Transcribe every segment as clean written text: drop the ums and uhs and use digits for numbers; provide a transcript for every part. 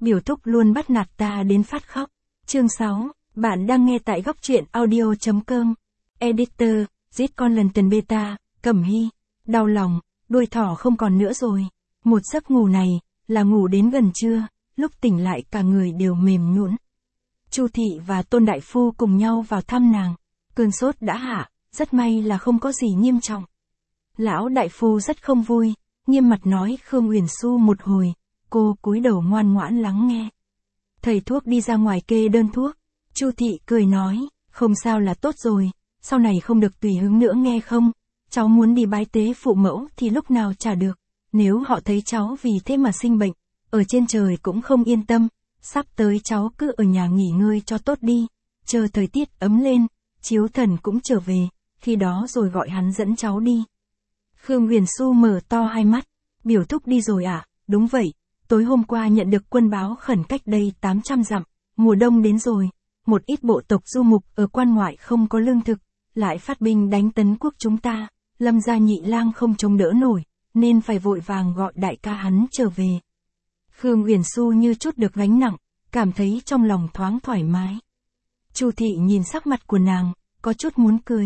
biểu thúc luôn bắt nạt ta đến phát khóc. Chương 6, bạn đang nghe tại góc truyện audio.com. Editor, giết con lần tần beta, Cẩm Hy. Đau lòng, đuôi thỏ không còn nữa rồi. Một giấc ngủ này, là ngủ đến gần trưa, lúc tỉnh lại cả người đều mềm nhũn. Chu thị và Tôn đại phu cùng nhau vào thăm nàng. Cơn sốt đã hạ, rất may là không có gì nghiêm trọng. Lão đại phu rất không vui, nghiêm mặt nói Khương Uyển Xu một hồi, cô cúi đầu ngoan ngoãn lắng nghe. Thầy thuốc đi ra ngoài kê đơn thuốc, Chu thị cười nói, không sao là tốt rồi, sau này không được tùy hứng nữa nghe không, cháu muốn đi bái tế phụ mẫu thì lúc nào chả được, nếu họ thấy cháu vì thế mà sinh bệnh, ở trên trời cũng không yên tâm, sắp tới cháu cứ ở nhà nghỉ ngơi cho tốt đi, chờ thời tiết ấm lên, Chiếu Thần cũng trở về, khi đó rồi gọi hắn dẫn cháu đi. Khương Uyển Xu mở to hai mắt, biểu thúc đi rồi à, đúng vậy, tối hôm qua nhận được quân báo khẩn cách đây 800 dặm, mùa đông đến rồi, một ít bộ tộc du mục ở quan ngoại không có lương thực, lại phát binh đánh tấn quốc chúng ta, Lâm gia nhị lang không chống đỡ nổi, nên phải vội vàng gọi đại ca hắn trở về. Khương Uyển Xu như chút được gánh nặng, cảm thấy trong lòng thoáng thoải mái. Chu thị nhìn sắc mặt của nàng, có chút muốn cười.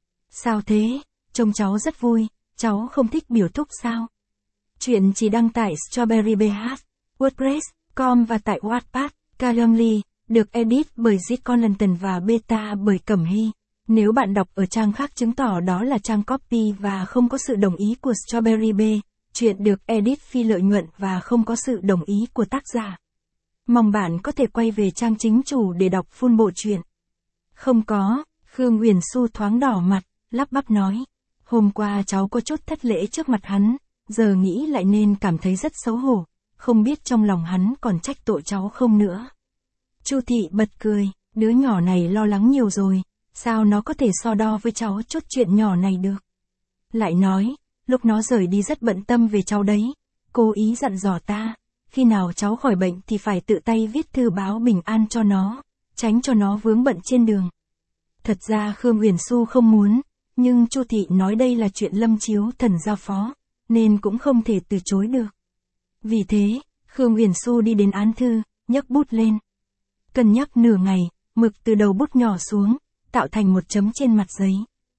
Sao thế, trông cháu rất vui, cháu không thích biểu thúc sao? Chuyện chỉ đăng tải Strawberry BH, WordPress.com và tại Wattpad, Calendly, được edit bởi Zitconlanton và beta bởi Cẩm Hy. Nếu bạn đọc ở trang khác chứng tỏ đó là trang copy và không có sự đồng ý của Strawberry B, chuyện được edit phi lợi nhuận và không có sự đồng ý của tác giả. Mong bạn có thể quay về trang chính chủ để đọc full bộ truyện. Không có, Khương Uyển Xu thoáng đỏ mặt, lắp bắp nói. Hôm qua cháu có chút thất lễ trước mặt hắn, giờ nghĩ lại nên cảm thấy rất xấu hổ, không biết trong lòng hắn còn trách tội cháu không nữa. Chu thị bật cười, đứa nhỏ này lo lắng nhiều rồi, sao nó có thể so đo với cháu chút chuyện nhỏ này được. Lại nói, lúc nó rời đi rất bận tâm về cháu đấy, cố ý dặn dò ta, khi nào cháu khỏi bệnh thì phải tự tay viết thư báo bình an cho nó, tránh cho nó vướng bận trên đường. Thật ra Khương Uyển Xu không muốn, nhưng Chu thị nói đây là chuyện Lâm Chiếu Thần giao phó, nên cũng không thể từ chối được. Vì thế, Khương Uyển Xu đi đến án thư, nhấc bút lên. Cân nhắc nửa ngày, mực từ đầu bút nhỏ xuống, tạo thành một chấm trên mặt giấy.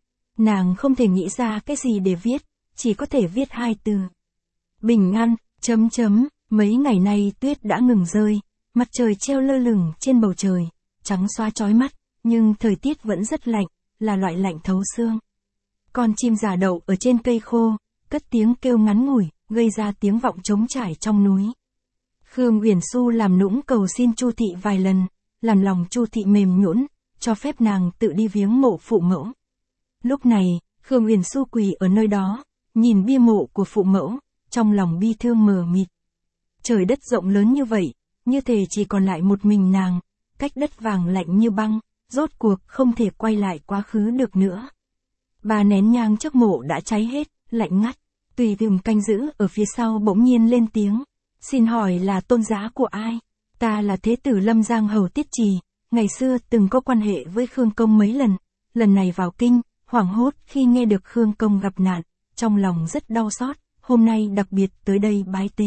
Nàng không thể nghĩ ra cái gì để viết, chỉ có thể viết hai từ. Bình an, chấm chấm, mấy ngày nay tuyết đã ngừng rơi, mặt trời treo lơ lửng trên bầu trời, trắng xóa chói mắt, nhưng thời tiết vẫn rất lạnh, là loại lạnh thấu xương. Con chim già đậu ở trên cây khô, cất tiếng kêu ngắn ngủi, gây ra tiếng vọng trống trải trong núi. Khương Uyển Xu làm nũng cầu xin Chu thị vài lần, làm lòng Chu thị mềm nhũn, cho phép nàng tự đi viếng mộ phụ mẫu. Lúc này, Khương Uyển Xu quỳ ở nơi đó, nhìn bia mộ của phụ mẫu, trong lòng bi thương mờ mịt. Trời đất rộng lớn như vậy, như thể chỉ còn lại một mình nàng, cách đất vàng lạnh như băng, rốt cuộc không thể quay lại quá khứ được nữa. 3 nén nhang trước mộ đã cháy hết, lạnh ngắt, tùy tùng canh giữ ở phía sau bỗng nhiên lên tiếng. Xin hỏi là tôn giá của ai? Ta là Thế tử Lâm Giang Hầu Tiết Trì, ngày xưa từng có quan hệ với Khương Công mấy lần này vào kinh, hoảng hốt khi nghe được Khương Công gặp nạn, trong lòng rất đau xót, hôm nay đặc biệt tới đây bái tế.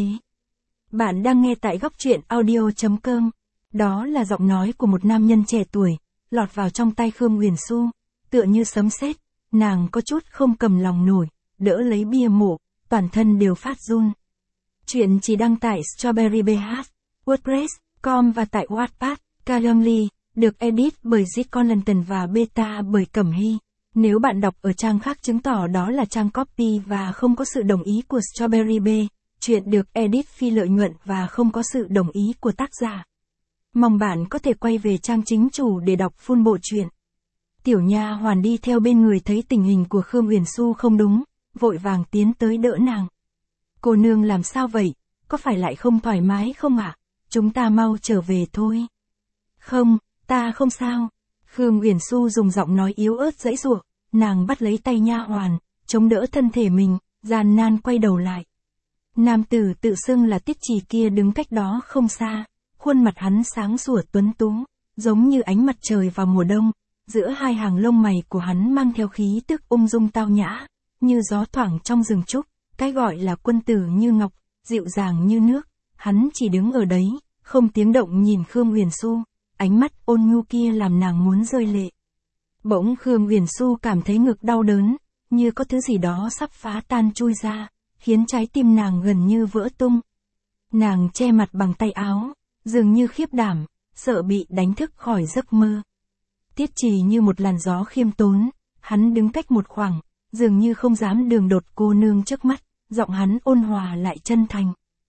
Bạn đang nghe tại góc truyện audio.com. Đó là giọng nói của một nam nhân trẻ tuổi, lọt vào trong tay Khương Uyển Xu, tựa như sấm sét, nàng có chút không cầm lòng nổi, đỡ lấy bia mộ, toàn thân đều phát run. Chuyện chỉ đăng tải Strawberry BH, WordPress.com và tại Wattpad, Calendly, được edit bởi Zitconlanton và beta bởi Cẩm Hy. Nếu bạn đọc ở trang khác chứng tỏ đó là trang copy và không có sự đồng ý của Strawberry B, chuyện được edit phi lợi nhuận và không có sự đồng ý của tác giả. Mong bạn có thể quay về trang chính chủ để đọc full bộ truyện. Tiểu nha hoàn đi theo bên người thấy tình hình của Khương Uyển Xu không đúng, vội vàng tiến tới đỡ nàng. Cô nương làm sao vậy, có phải lại không thoải mái không ạ? Chúng ta mau trở về thôi. Không, ta không sao. Khương Uyển Xu dùng giọng nói yếu ớt giãy giụa, nàng bắt lấy tay nha hoàn, chống đỡ thân thể mình, gian nan quay đầu lại. Nam tử tự xưng là Tiết Trì kia đứng cách đó không xa, khuôn mặt hắn sáng sủa tuấn tú, giống như ánh mặt trời vào mùa đông, giữa hai hàng lông mày của hắn mang theo khí tức ung dung tao nhã, như gió thoảng trong rừng trúc, cái gọi là quân tử như ngọc, dịu dàng như nước, hắn chỉ đứng ở đấy, không tiếng động nhìn Khương Huyền Xu, ánh mắt ôn nhu kia làm nàng muốn rơi lệ. Bỗng Khương Huyền Xu cảm thấy ngực đau đớn, như có thứ gì đó sắp phá tan chui ra, khiến trái tim nàng gần như vỡ tung. Nàng che mặt bằng tay áo, dường như khiếp đảm, sợ bị đánh thức khỏi giấc mơ. Tiết Trì như một làn gió khiêm tốn, hắn đứng cách một khoảng, dường như không dám đường đột cô nương trước mắt, giọng hắn ôn hòa lại chân thành.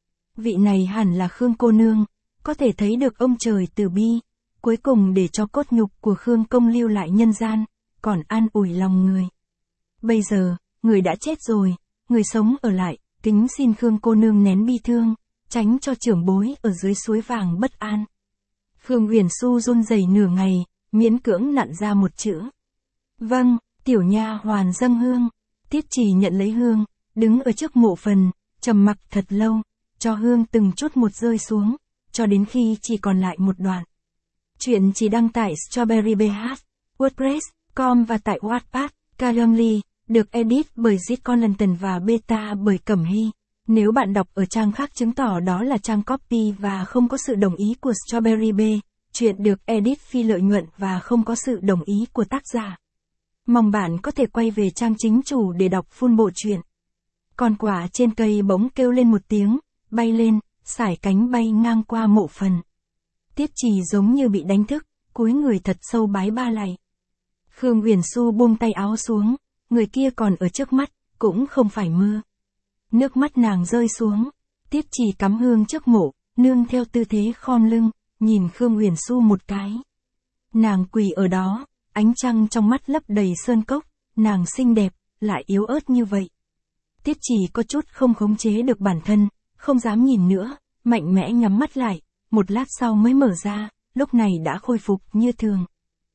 Vị này hẳn là Khương cô nương, có thể thấy được ông trời từ bi, cuối cùng để cho cốt nhục của Khương công lưu lại nhân gian, còn an ủi lòng người. Bây giờ, người đã chết rồi, người sống ở lại, kính xin Khương cô nương nén bi thương, tránh cho trưởng bối ở dưới suối vàng bất an. Khương Huyền Xu run rẩy nửa ngày, miễn cưỡng nặn ra một chữ. Vâng, tiểu nha hoàn dâng hương. Tiết Trì nhận lấy hương, đứng ở trước mộ phần, trầm mặc thật lâu, cho hương từng chút một rơi xuống, cho đến khi chỉ còn lại một đoạn. Chuyện chỉ đăng tải Strawberry BH, WordPress.com và tại Wattpad, Calendly, được edit bởi Zit Conlanton và beta bởi Cẩm Hy. Nếu bạn đọc ở trang khác chứng tỏ đó là trang copy và không có sự đồng ý của Strawberry B, chuyện được edit phi lợi nhuận và không có sự đồng ý của tác giả. Mong bạn có thể quay về trang chính chủ để đọc full bộ truyện. Con quả trên cây bỗng kêu lên một tiếng, bay lên, sải cánh bay ngang qua mộ phần. Tiết Trì giống như bị đánh thức, cúi người thật sâu bái ba lạy. Khương Huyền Xu buông tay áo xuống, người kia còn ở trước mắt, cũng không phải mơ. Nước mắt nàng rơi xuống, Tiết Trì cắm hương trước mộ, nương theo tư thế khom lưng, nhìn Khương Huyền Xu một cái. Nàng quỳ ở đó, ánh trăng trong mắt lấp đầy sơn cốc, nàng xinh đẹp, lại yếu ớt như vậy. Tiết Trì có chút không khống chế được bản thân, không dám nhìn nữa, mạnh mẽ nhắm mắt lại, một lát sau mới mở ra, lúc này đã khôi phục như thường.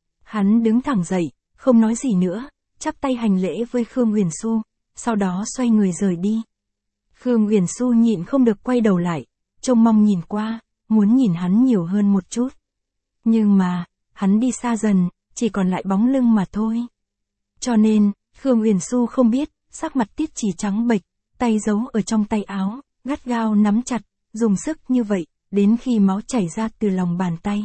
Hắn đứng thẳng dậy, không nói gì nữa, chắp tay hành lễ với Khương Huyền Xu, sau đó xoay người rời đi. Khương Huyền Xu nhịn không được quay đầu lại, trông mong nhìn qua, muốn nhìn hắn nhiều hơn một chút. Nhưng mà, hắn đi xa dần, chỉ còn lại bóng lưng mà thôi. Cho nên, Khương Huyền Xu không biết, sắc mặt Tiết Trì trắng bệch, tay giấu ở trong tay áo, gắt gao nắm chặt, dùng sức như vậy, đến khi máu chảy ra từ lòng bàn tay.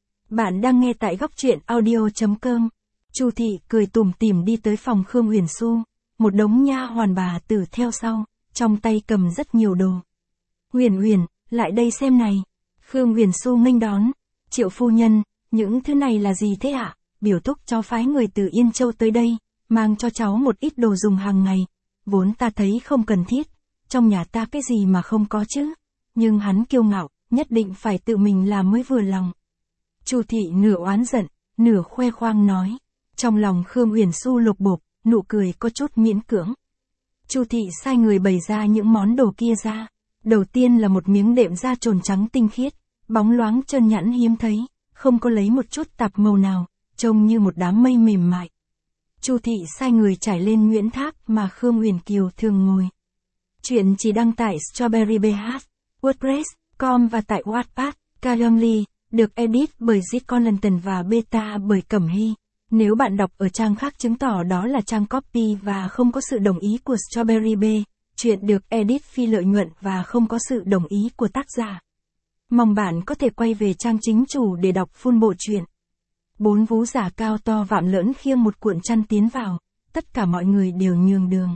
Bạn đang nghe tại góc truyện audio.com. Chu Thị cười tủm tỉm đi tới phòng Khương Huyền Xu, một đống nha hoàn bà tử theo sau, trong tay cầm rất nhiều đồ. Huyền Huyền, lại đây xem này. Khương Huyền Xu nghênh đón. Triệu phu nhân, những thứ này là gì thế ạ? Biểu thúc cháu phái người từ Yên Châu tới đây, mang cho cháu một ít đồ dùng hàng ngày. Vốn ta thấy không cần thiết, trong nhà ta cái gì mà không có chứ. Nhưng hắn kiêu ngạo, nhất định phải tự mình làm mới vừa lòng. Chu Thị nửa oán giận, nửa khoe khoang nói. Trong lòng Khương Huyền Xu lục bộp, nụ cười có chút miễn cưỡng. Chu Thị sai người bày ra những món đồ kia ra. Đầu tiên là một miếng đệm da trồn trắng tinh khiết, bóng loáng trơn nhẵn hiếm thấy, không có lấy một chút tạp màu nào, trông như một đám mây mềm mại. Chu Thị sai người trải lên nhuyễn tháp mà Khương Huyền Kiều thường ngồi. Chuyện chỉ đăng tải Strawberry BH, WordPress.com và tại Wattpad, Calendly, được edit bởi Zit Conlanton và beta bởi Cẩm Hy. Nếu bạn đọc ở trang khác chứng tỏ đó là trang copy và không có sự đồng ý của Strawberry B, chuyện được edit phi lợi nhuận và không có sự đồng ý của tác giả. Mong bạn có thể quay về trang chính chủ để đọc full bộ truyện. 4 vú giả cao to vạm lỡn khiêng một cuộn chăn tiến vào, tất cả mọi người đều nhường đường.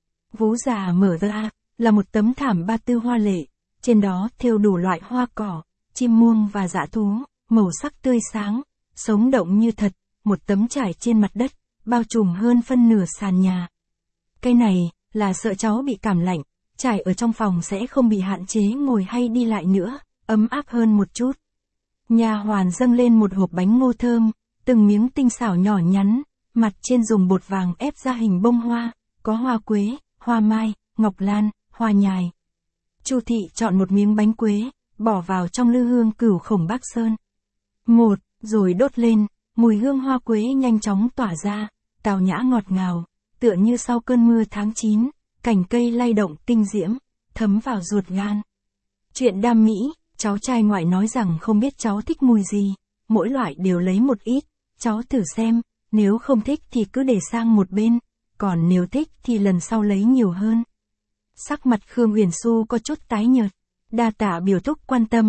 Vú giả mở ra, là một tấm thảm ba tư hoa lệ, trên đó thêu đủ loại hoa cỏ, chim muông và dã thú, màu sắc tươi sáng, sống động như thật, một tấm trải trên mặt đất, bao trùm hơn phân nửa sàn nhà. Cái này, là sợ cháu bị cảm lạnh, trải ở trong phòng sẽ không bị hạn chế ngồi hay đi lại nữa, ấm áp hơn một chút. Nha hoàn dâng lên một hộp bánh ngô thơm, từng miếng tinh xảo nhỏ nhắn, mặt trên dùng bột vàng ép ra hình bông hoa, có hoa quế, hoa mai, ngọc lan, hoa nhài. Chu Thị chọn một miếng bánh quế, bỏ vào trong lư hương cửu khổng Bắc Sơn. Một, rồi đốt lên, mùi hương hoa quế nhanh chóng tỏa ra, tào nhã ngọt ngào, tựa như sau cơn mưa tháng 9, cành cây lay động kinh diễm, thấm vào ruột gan. Chuyện đam mỹ, cháu trai ngoại nói rằng không biết cháu thích mùi gì, mỗi loại đều lấy một ít, cháu thử xem, nếu không thích thì cứ để sang một bên, còn nếu thích thì lần sau lấy nhiều hơn. Sắc mặt Khương Huyền Xu có chút tái nhợt, đa tạ biểu thúc quan tâm,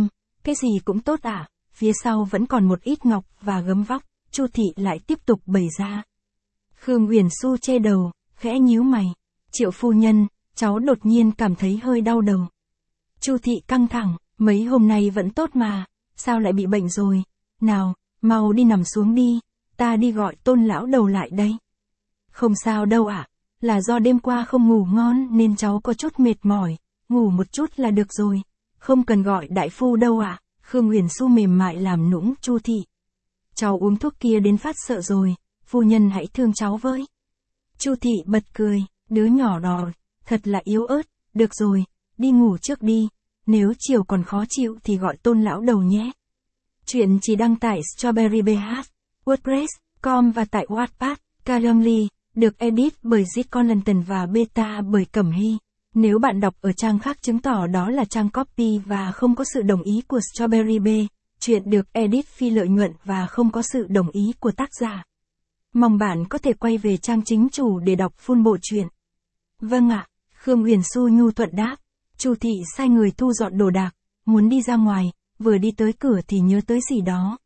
Cái gì cũng tốt à, phía sau vẫn còn một ít ngọc và gấm vóc, Chu Thị lại tiếp tục bày ra. Khương Uyển Xu che đầu, khẽ nhíu mày. Triệu phu nhân, cháu đột nhiên cảm thấy hơi đau đầu. Chu Thị căng thẳng, mấy hôm nay vẫn tốt mà, sao lại bị bệnh rồi? Nào, mau đi nằm xuống đi, ta đi gọi Tôn lão đầu lại đây. Không sao đâu ạ, là do đêm qua không ngủ ngon nên cháu có chút mệt mỏi, ngủ một chút là được rồi, không cần gọi đại phu đâu ạ. Khương Uyển Xu mềm mại làm nũng Chu Thị. Cháu uống thuốc kia đến phát sợ rồi, phu nhân hãy thương cháu với. Chu Thị bật cười, đứa nhỏ đỏ, thật là yếu ớt, được rồi, đi ngủ trước đi, nếu chiều còn khó chịu thì gọi Tôn lão đầu nhé. Chuyện chỉ đăng tải Strawberry BH, WordPress.com và tại Wattpad, Calendly, được edit bởi Zit Conlanton và beta bởi Cẩm Hy. Nếu bạn đọc ở trang khác chứng tỏ đó là trang copy và không có sự đồng ý của Strawberry B, chuyện được edit phi lợi nhuận và không có sự đồng ý của tác giả. Mong bạn có thể quay về trang chính chủ để đọc full bộ truyện. Vâng ạ, Khương Uyển Xu nhu thuận đáp. Chu Thị sai người thu dọn đồ đạc, muốn đi ra ngoài, vừa đi tới cửa thì nhớ tới gì đó.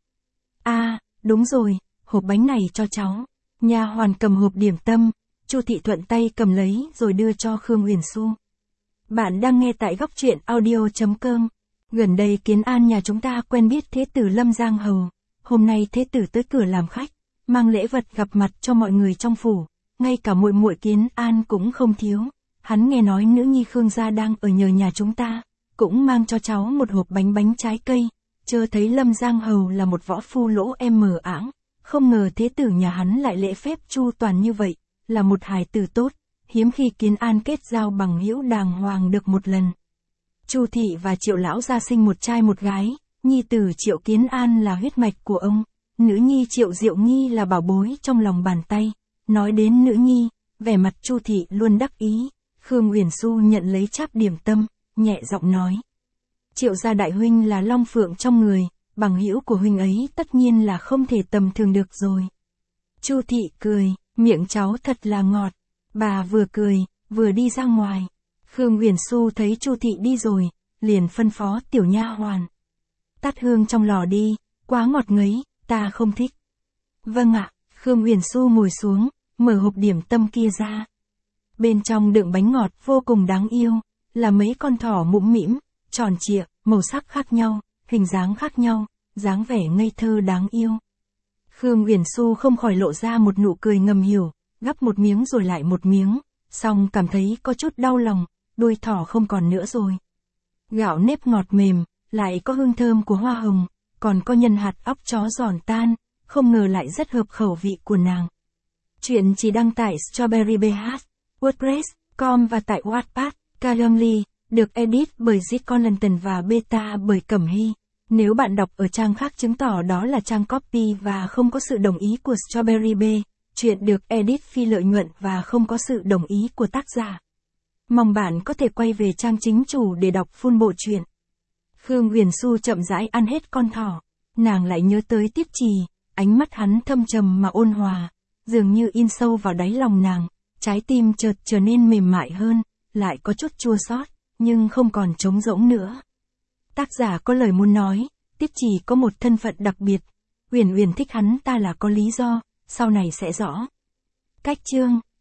À, đúng rồi, hộp bánh này cho cháu. Nha hoàn cầm hộp điểm tâm, Chu Thị thuận tay cầm lấy rồi đưa cho Khương Uyển Xu. Bạn đang nghe tại góc truyện audio.com. Gần đây Kiến An nhà chúng ta quen biết Thế tử Lâm Giang Hầu. Hôm nay Thế tử tới cửa làm khách, mang lễ vật gặp mặt cho mọi người trong phủ, ngay cả muội muội Kiến An cũng không thiếu. Hắn nghe nói nữ nhi Khương gia đang ở nhờ nhà chúng ta, cũng mang cho cháu một hộp bánh trái cây. Chớ thấy Lâm Giang Hầu là một võ phu lỗ mờ ảng, không ngờ Thế tử nhà hắn lại lễ phép chu toàn như vậy, là một hài tử tốt, hiếm khi Kiến An kết giao bằng hữu đàng hoàng được một lần. Chu Thị và Triệu lão gia sinh một trai một gái, nhi tử Triệu Kiến An là huyết mạch của ông, nữ nhi Triệu Diệu Nghi là bảo bối trong lòng bàn tay. Nói đến nữ nhi, vẻ mặt Chu Thị luôn đắc ý. Khương Uyển Xu nhận lấy cháp điểm tâm, nhẹ giọng nói. Triệu gia đại huynh là long phượng trong người, bằng hữu của huynh ấy tất nhiên là không thể tầm thường được rồi. Chu Thị cười, miệng cháu thật là ngọt. Bà vừa cười, vừa đi ra ngoài. Khương Uyển Xu thấy Chu Thị đi rồi, liền phân phó tiểu nha hoàn. Tắt hương trong lò đi, quá ngọt ngấy, ta không thích. Vâng ạ, Khương Uyển Xu ngồi xuống, mở hộp điểm tâm kia ra. Bên trong đựng bánh ngọt vô cùng đáng yêu, là mấy con thỏ mũm mĩm, tròn trịa, màu sắc khác nhau, hình dáng khác nhau, dáng vẻ ngây thơ đáng yêu. Khương Uyển Xu không khỏi lộ ra một nụ cười ngầm hiểu, gắp một miếng rồi lại một miếng, xong cảm thấy có chút đau lòng, đuôi thỏ không còn nữa rồi. Gạo nếp ngọt mềm, lại có hương thơm của hoa hồng, còn có nhân hạt óc chó giòn tan, không ngờ lại rất hợp khẩu vị của nàng. Chuyện chỉ đăng tải Strawberry BH, WordPress.com và tại Wattpad, Calendly, được edit bởi Zit Conlanton và beta bởi Cẩm Hy. Nếu bạn đọc ở trang khác chứng tỏ đó là trang copy và không có sự đồng ý của Strawberry B, chuyện được edit phi lợi nhuận và không có sự đồng ý của tác giả. Mong bạn có thể quay về trang chính chủ để đọc full bộ truyện. Khương Uyển Xu chậm rãi ăn hết con thỏ, nàng lại nhớ tới Tiết Trì, ánh mắt hắn thâm trầm mà ôn hòa, dường như in sâu vào đáy lòng nàng, trái tim chợt trở nên mềm mại hơn, lại có chút chua xót, nhưng không còn trống rỗng nữa. Tác giả có lời muốn nói, Tiết Trì có một thân phận đặc biệt, Uyển Uyển thích hắn ta là có lý do, sau này sẽ rõ. Cách chương